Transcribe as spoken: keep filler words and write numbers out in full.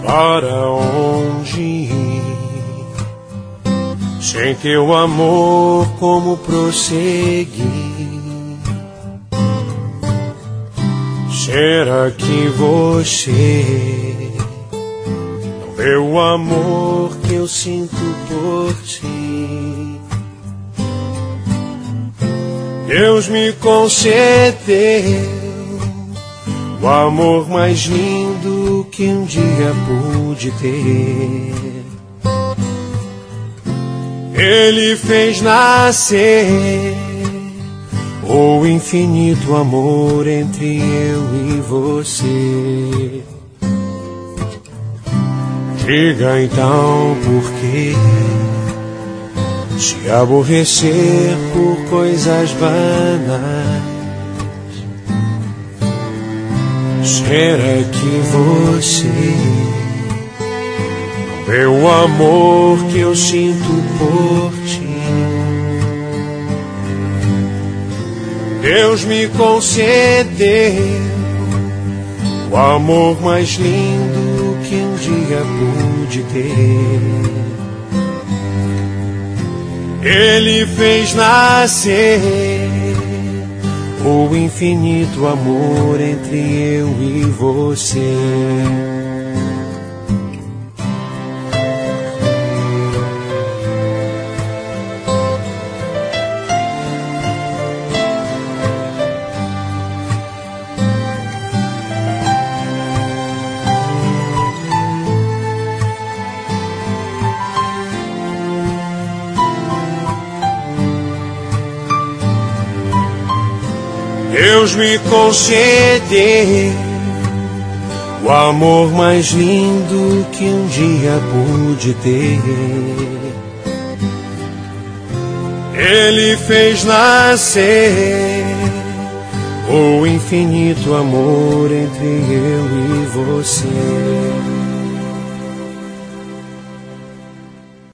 Para onde ir? Sem teu amor, como prosseguir? Será que você não vê o amor que eu sinto por ti? Deus me concedeu o amor mais lindo que um dia pude ter. Ele fez nascer o infinito amor entre eu e você. Diga então por que se aborrecer por coisas banais? Será que você não vê o amor que eu sinto por ti? Deus me concedeu o amor mais lindo que um dia pude ter. Ele fez nascer o infinito amor entre eu e você. Deus me concedeu o amor mais lindo que um dia pude ter. Ele fez nascer o infinito amor entre eu e você.